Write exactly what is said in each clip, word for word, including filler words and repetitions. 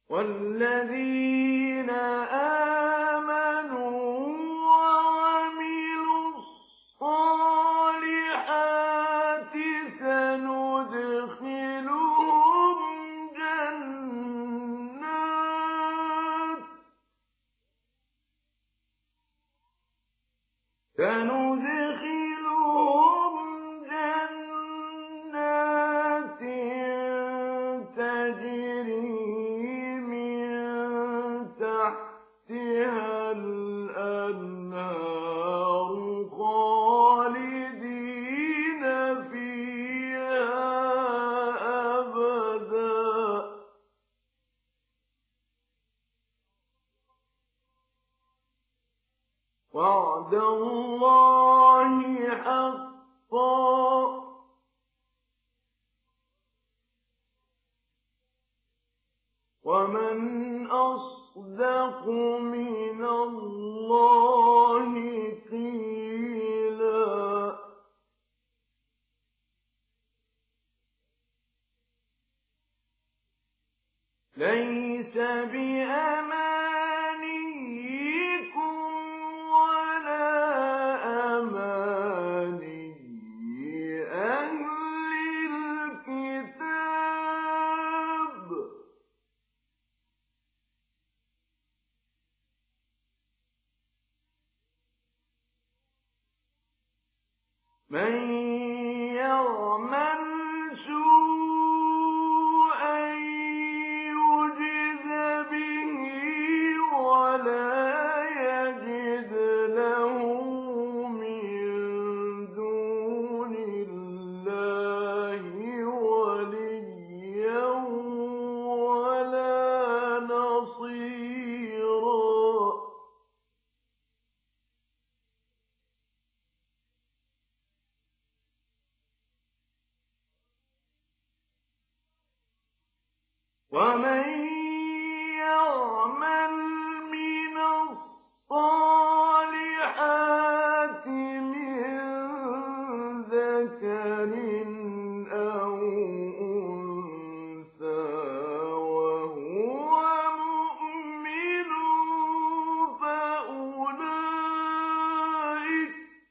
والذين آمنوا وعملوا الصالحات سندخلهم جنات سندخلهم جنات تجري من تحتها الأنهار خالدين فيها أبدا وعد الله حقا ومن أصدق من الله قيلا ليس بأمانيكم ولا أماني أهل الكتاب من يعمل سوءا يجز به ولا يجد له من دون الله وليا ولا نصيرا ومن يعمل من الصالحات من ذكر أو أنثى وهو مؤمن فأولئك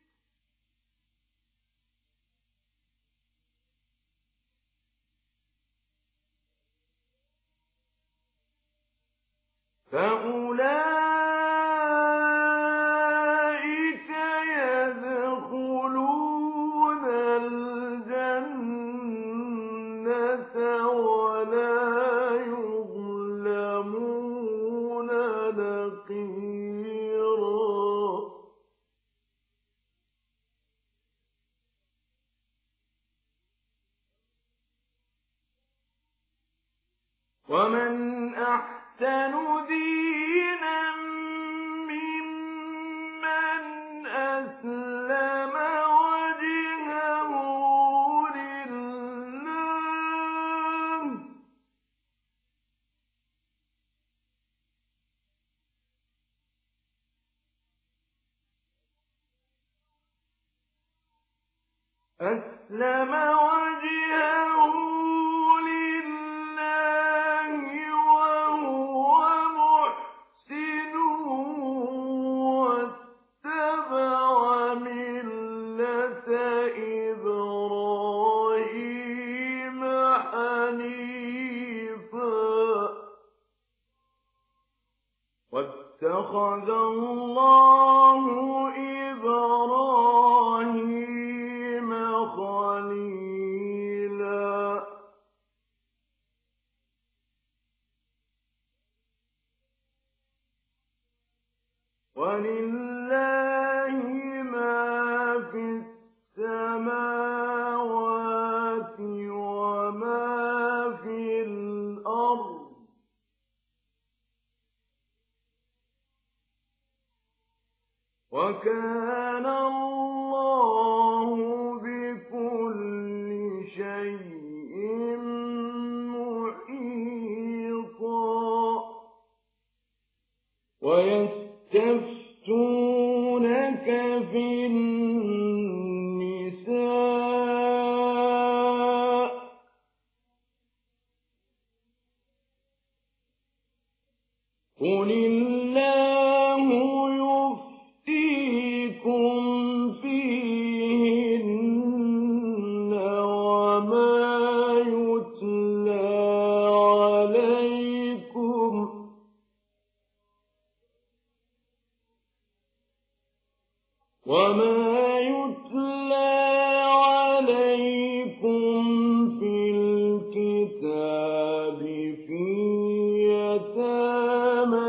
فأولئك يدخلون الجنة ولا يظلمون نقيرا ومن أحسن دينا ممن أسلم وجهه لله أسلم وجهه لله وهو محسن واتبع ملة إبراهيم حنيفا واتخذ الله إبراهيم خليلا ولله ما في السماوات وما في الأرض وكان الله بكل شيء محيطا ويستفتونك في النساء قُلِ اللَّهُ يُفْتِيكُمْ فِيهِنَّ وَمَا يُتْلَىٰ عَلَيْكُمْ وَمَا يُتْلَىٰ عَلَيْكُمْ فِي الْكِتَابِ فِي يَتَامَى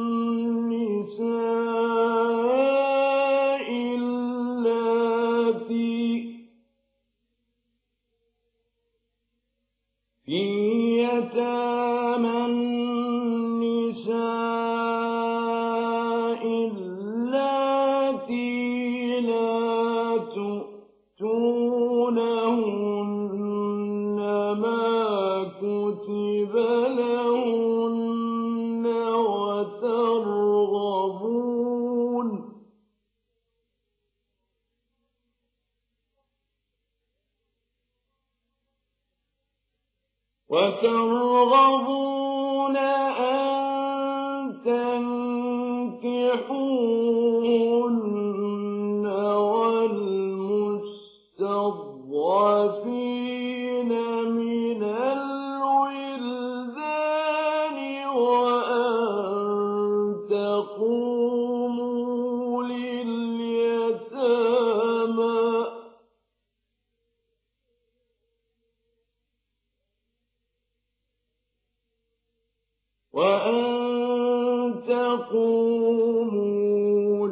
النِّسَاءِ اللَّاتِي في يتامى النساء اللاتي لا تؤتونهن ما كتب لهن وترغبون وترغبون أن تنكحوهن والمستضعفين من الولدان وأن تقوموا لليتامى وأن تقوموا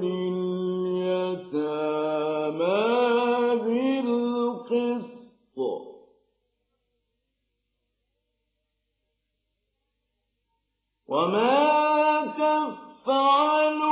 لليتامى بالقسط وما تفعلوا